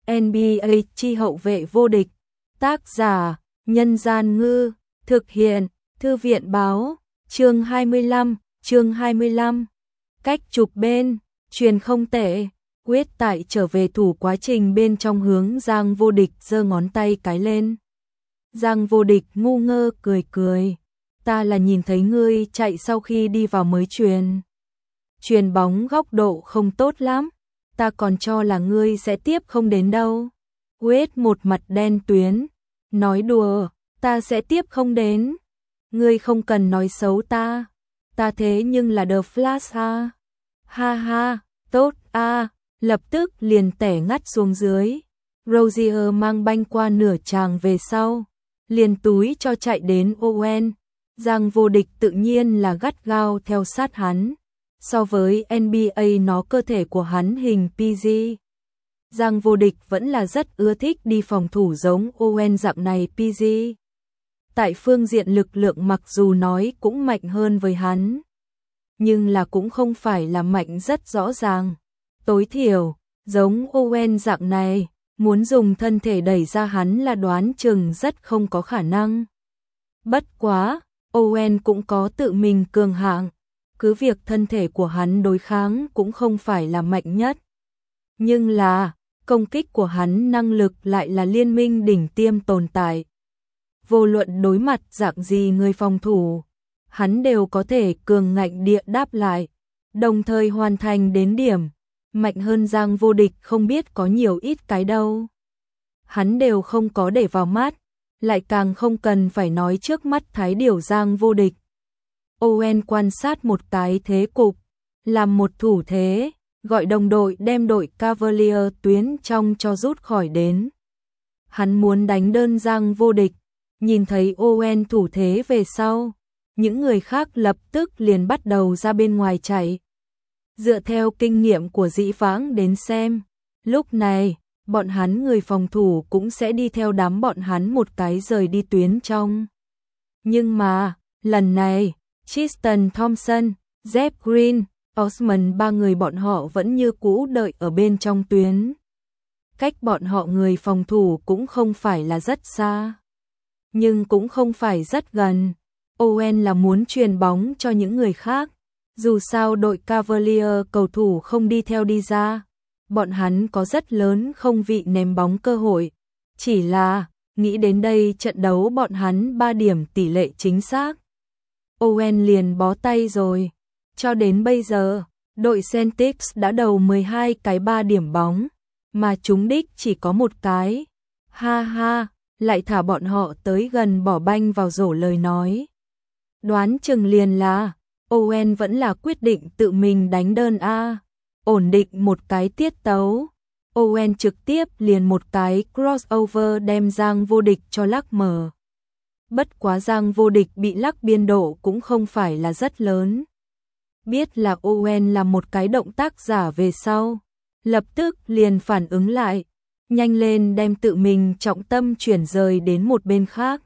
NBA chi hậu vệ vô địch. Tác giả: Nhân Gian Ngư. Thực hiện: Thư viện Báo. Chương 25. Cách chụp bên. Truyền không tệ. Quyết tại trở về thủ quá trình bên trong hướng Giang Vô Địch giơ ngón tay cái lên. Giang Vô Địch ngu ngơ cười. Ta là nhìn thấy ngươi chạy sau khi đi vào mới truyền. Chuyền bóng góc độ không tốt lắm. Ta còn cho là ngươi sẽ tiếp không đến đâu. Quyết một mặt đen tuyến. Nói đùa, ta sẽ tiếp không đến. Ngươi không cần nói xấu ta. Ta thế nhưng là The Flash ha. Ha ha, tốt a. Lập tức liền tẻ ngắt xuống dưới. Rozier mang banh qua nửa tràng về sau. Liền túi cho chạy đến Owen. Giang Vô Địch tự nhiên là gắt gao theo sát hắn. So với NBA nó cơ thể của hắn hình PG. Giang Vô Địch vẫn là rất ưa thích đi phòng thủ giống Owen dạng này PG. Tại phương diện lực lượng mặc dù nói cũng mạnh hơn với hắn. Nhưng là cũng không phải là mạnh rất rõ ràng. Tối thiểu, giống Owen dạng này, muốn dùng thân thể đẩy ra hắn là đoán chừng rất không có khả năng. Bất quá, Owen cũng có tự mình cường hạng. Cứ việc thân thể của hắn đối kháng cũng không phải là mạnh nhất. Nhưng là, công kích của hắn năng lực lại là liên minh đỉnh tiêm tồn tại. Vô luận đối mặt dạng gì người phòng thủ, hắn đều có thể cường ngạnh địa đáp lại, đồng thời hoàn thành đến điểm. Mạnh hơn Giang Vô Địch không biết có nhiều ít cái đâu. Hắn đều không có để vào mắt, lại càng không cần phải nói trước mắt thái điểu Giang Vô Địch. Owen quan sát một cái thế cục, làm một thủ thế, gọi đồng đội đem đội Cavalier tuyến trong cho rút khỏi đến. Hắn muốn đánh đơn Giang Vô Địch, nhìn thấy Owen thủ thế về sau, những người khác lập tức liền bắt đầu ra bên ngoài chạy. Dựa theo kinh nghiệm của dĩ vãng đến xem, lúc này, bọn hắn người phòng thủ cũng sẽ đi theo đám bọn hắn một cái rời đi tuyến trong. Nhưng mà, lần này, Tristan Thompson, Jeff Green, Osman ba người bọn họ vẫn như cũ đợi ở bên trong tuyến. Cách bọn họ người phòng thủ cũng không phải là rất xa, nhưng cũng không phải rất gần. Owen là muốn truyền bóng cho những người khác. Dù sao đội Cavalier cầu thủ không đi theo đi ra, bọn hắn có rất lớn không vị ném bóng cơ hội. Chỉ là, nghĩ đến đây trận đấu bọn hắn 3 điểm tỷ lệ chính xác. Owen liền bó tay rồi. Cho đến bây giờ, đội Celtics đã đầu 12 cái 3 điểm bóng, mà trúng đích chỉ có một cái. Ha ha, lại thả bọn họ tới gần bỏ banh vào rổ lời nói. Đoán chừng liền là Owen vẫn là quyết định tự mình đánh đơn A, ổn định một cái tiết tấu. Owen trực tiếp liền một cái crossover đem Giang Vô Địch cho lắc mở. Bất quá Giang Vô Địch bị lắc biên độ cũng không phải là rất lớn. Biết là Owen là một cái động tác giả về sau, lập tức liền phản ứng lại, nhanh lên đem tự mình trọng tâm chuyển rời đến một bên khác.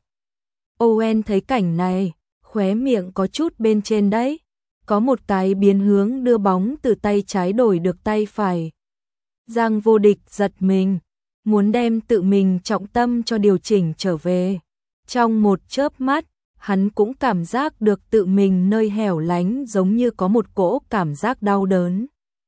Owen thấy cảnh này, khóe miệng có chút bên trên đấy, có một cái biến hướng đưa bóng từ tay trái đổi được tay phải. Giang Vô Địch giật mình, muốn đem tự mình trọng tâm cho điều chỉnh trở về. Trong một chớp mắt, hắn cũng cảm giác được tự mình nơi hẻo lánh giống như có một cỗ cảm giác đau đớn.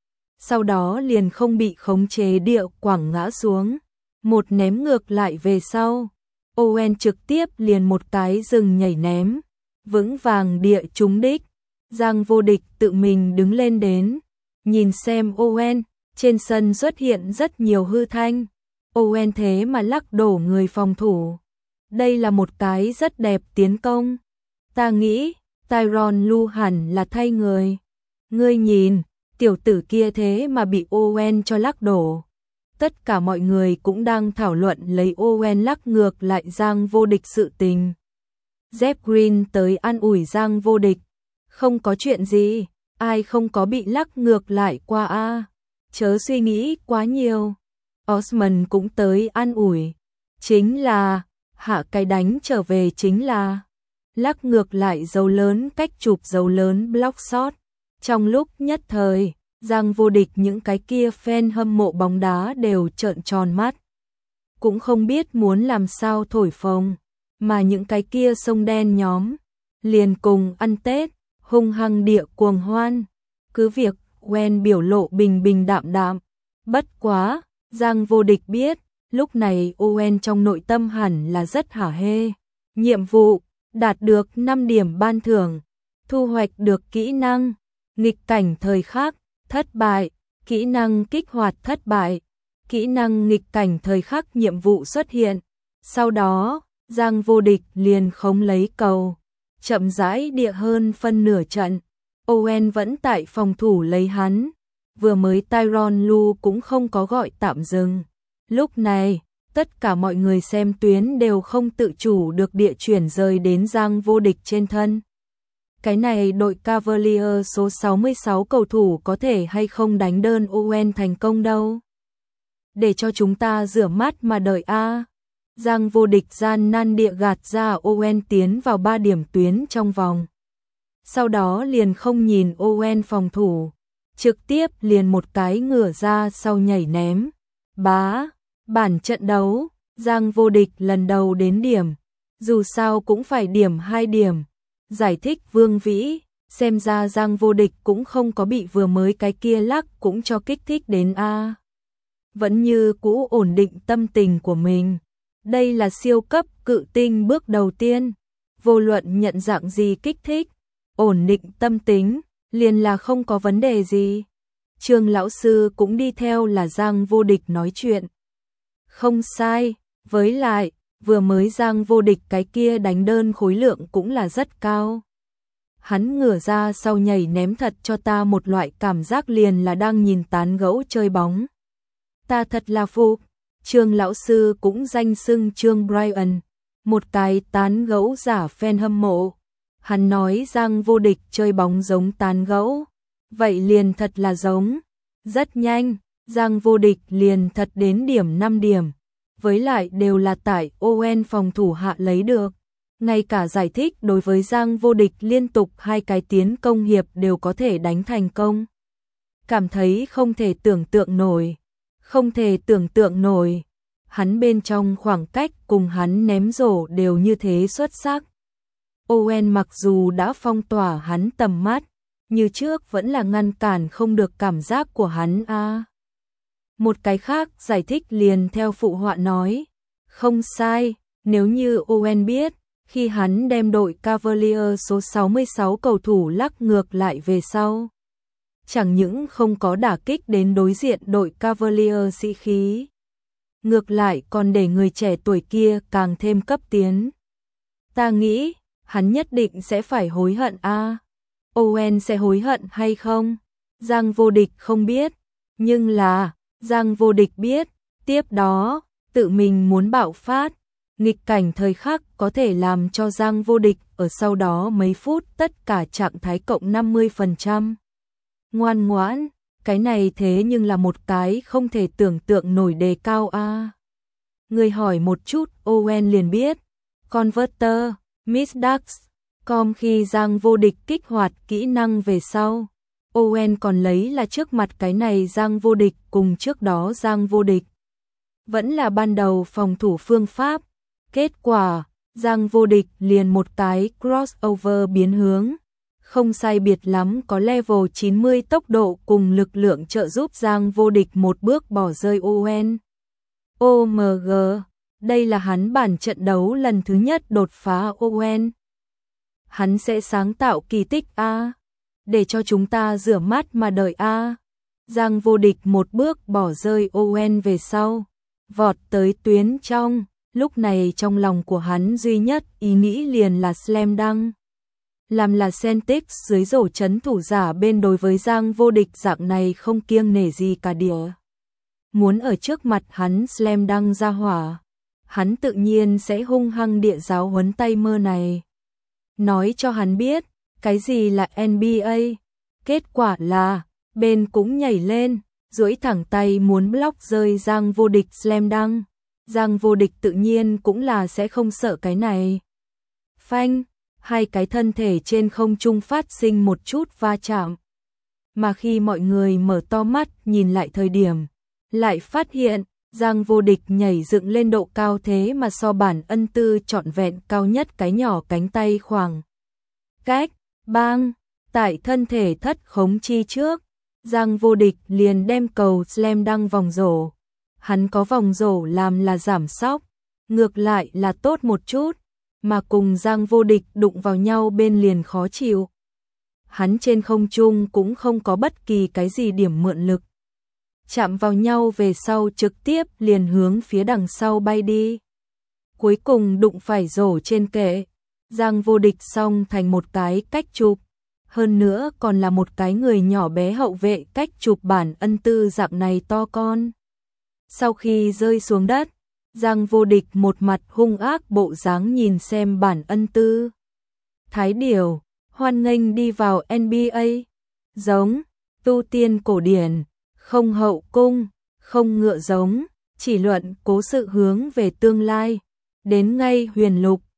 Sau đó liền không bị khống chế địa quẳng ngã xuống, một ném ngược lại về sau. Owen trực tiếp liền một cái dừng nhảy ném, vững vàng địa trúng đích. Giang Vô Địch tự mình đứng lên đến, nhìn xem Owen, trên sân xuất hiện rất nhiều hư thanh. Owen thế mà lắc đổ người phòng thủ. Đây là một cái rất đẹp tiến công. Ta nghĩ, Tyronn Lue hẳn là thay người. Ngươi nhìn, tiểu tử kia thế mà bị Owen cho lắc đổ. Tất cả mọi người cũng đang thảo luận lấy Owen lắc ngược lại Giang Vô Địch sự tình. Jeff Green tới an ủi Giang Vô Địch. Không có chuyện gì, ai không có bị lắc ngược lại qua a, chớ suy nghĩ quá nhiều. Osman cũng tới an ủi. Chính là, hạ cái đánh trở về chính là lắc ngược lại dấu lớn cách chụp dấu lớn block shot. Trong lúc nhất thời, Giang Vô Địch những cái kia fan hâm mộ bóng đá đều trợn tròn mắt. cũng không biết muốn làm sao thổi phồng, mà những cái kia sông đen nhóm liền cùng ăn Tết, hung hăng địa cuồng hoan. Cứ việc Owen biểu lộ bình bình đạm đạm, bất quá, Giang Vô Địch biết, lúc này Owen trong nội tâm hẳn là rất hả hê. Nhiệm vụ, đạt được 5 điểm ban thưởng, thu hoạch được kỹ năng, nghịch cảnh thời khắc, thất bại, kỹ năng kích hoạt thất bại, kỹ năng nghịch cảnh thời khắc nhiệm vụ xuất hiện. Sau đó, Giang Vô Địch liền khống lấy cầu, chậm rãi địa hơn phân nửa trận. Owen vẫn tại phòng thủ lấy hắn, vừa mới Tyrone Lu cũng không có gọi tạm dừng. Lúc này, tất cả mọi người xem tuyến đều không tự chủ được địa chuyển rời đến Giang Vô Địch trên thân. Cái này đội Cavalier số 66 cầu thủ có thể hay không đánh đơn Owen thành công đâu. Để cho chúng ta rửa mắt mà đợi a. Giang Vô Địch gian nan địa gạt ra Owen tiến vào 3 điểm tuyến trong vòng. Sau đó liền không nhìn Owen phòng thủ, trực tiếp liền một cái ngửa ra sau nhảy ném. Bá, bản trận đấu, Giang Vô Địch lần đầu đến điểm, dù sao cũng phải điểm 2 điểm. Giải thích Vương Vĩ, xem ra Giang Vô Địch cũng không có bị vừa mới cái kia lắc cũng cho kích thích đến a. Vẫn như cũ ổn định tâm tình của mình. Đây là siêu cấp cự tinh bước đầu tiên, vô luận nhận dạng gì kích thích, ổn định tâm tính, liền là không có vấn đề gì. Trương lão sư cũng đi theo là Giang Vô Địch nói chuyện. Không sai, với lại, vừa mới Giang Vô Địch cái kia đánh đơn khối lượng cũng là rất cao. Hắn ngửa ra sau nhảy ném thật cho ta một loại cảm giác liền là đang nhìn tán gẫu chơi bóng. Ta thật là phục. Trương lão sư cũng danh xưng Trương Brian, một cái tán gẫu giả fan hâm mộ. Hắn nói Giang Vô Địch chơi bóng giống tán gẫu, vậy liền thật là giống. Rất nhanh, Giang Vô Địch liền thật đến điểm 5 điểm, với lại đều là tại Owen phòng thủ hạ lấy được. Ngay cả giải thích đối với Giang Vô Địch liên tục 2 cái tiến công hiệp đều có thể đánh thành công. Cảm thấy không thể tưởng tượng nổi. Không thể tưởng tượng nổi, hắn bên trong khoảng cách cùng hắn ném rổ đều như thế xuất sắc. Owen mặc dù đã phong tỏa hắn tầm mắt, như trước vẫn là ngăn cản không được cảm giác của hắn a. Một cái khác giải thích liền theo phụ họa nói, không sai, nếu như Owen biết, khi hắn đem đội Cavalier số 66 cầu thủ lắc ngược lại về sau. Chẳng những không có đả kích đến đối diện đội Cavalier sĩ khí, ngược lại còn để người trẻ tuổi kia càng thêm cấp tiến. Ta nghĩ, hắn nhất định sẽ phải hối hận a. Owen sẽ hối hận hay không? Giang Vô Địch không biết, nhưng là, Giang Vô Địch biết, tiếp đó, tự mình muốn bạo phát, nghịch cảnh thời khắc có thể làm cho Giang Vô Địch ở sau đó mấy phút tất cả trạng thái cộng 50%. Ngoan ngoãn, cái này thế nhưng là một cái không thể tưởng tượng nổi đề cao a. Người hỏi một chút Owen liền biết. Converter, Miss Ducks.com khi Giang Vô Địch kích hoạt kỹ năng về sau. Owen còn lấy là trước mặt cái này Giang Vô Địch cùng trước đó Giang Vô Địch. Vẫn là ban đầu phòng thủ phương pháp. Kết quả, Giang Vô Địch liền một cái crossover biến hướng. Không sai biệt lắm có level 90 tốc độ cùng lực lượng trợ giúp Giang Vô Địch một bước bỏ rơi Owen. OMG, đây là hắn bản trận đấu lần thứ nhất đột phá Owen. Hắn sẽ sáng tạo kỳ tích a, để cho chúng ta rửa mắt mà đợi a. Giang Vô Địch một bước bỏ rơi Owen về sau, vọt tới tuyến trong, lúc này trong lòng của hắn duy nhất ý nghĩ liền là slam dunk. Làm là Celtics dưới rổ chấn thủ giả bên đối với Giang Vô Địch dạng này không kiêng nể gì cả địa. Muốn ở trước mặt hắn slam dunk ra hỏa, hắn tự nhiên sẽ hung hăng địa giáo huấn tay mơ này. Nói cho hắn biết, cái gì là NBA. Kết quả là, bên cũng nhảy lên, duỗi thẳng tay muốn block rơi Giang Vô Địch slam dunk. Giang Vô Địch tự nhiên cũng là sẽ không sợ cái này. Phanh, hai cái thân thể trên không trung phát sinh một chút va chạm. Mà khi mọi người mở to mắt nhìn lại thời điểm, lại phát hiện, Giang Vô Địch nhảy dựng lên độ cao thế mà so Bản Ân Tư trọn vẹn cao nhất cái nhỏ cánh tay khoảng cách, bang, tại thân thể thất khống chi trước, Giang Vô Địch liền đem cầu slam đăng vòng rổ. Hắn có vòng rổ làm là giảm sóc, ngược lại là tốt một chút, mà cùng Giang Vô Địch đụng vào nhau bên liền khó chịu. Hắn trên không trung cũng không có bất kỳ cái gì điểm mượn lực. Chạm vào nhau về sau trực tiếp liền hướng phía đằng sau bay đi. Cuối cùng đụng phải rổ trên kệ, Giang Vô Địch xong thành một cái cách chụp. Hơn nữa còn là một cái người nhỏ bé hậu vệ cách chụp Bản Ân Tư dạng này to con. Sau khi rơi xuống đất, Giang Vô Địch một mặt hung ác bộ dáng nhìn xem Bản Ân Tư. Thái điểu, hoan nghênh đi vào NBA, giống, tu tiên cổ điển, không hậu cung, không ngựa giống, chỉ luận cố sự hướng về tương lai, đến ngay huyền lục.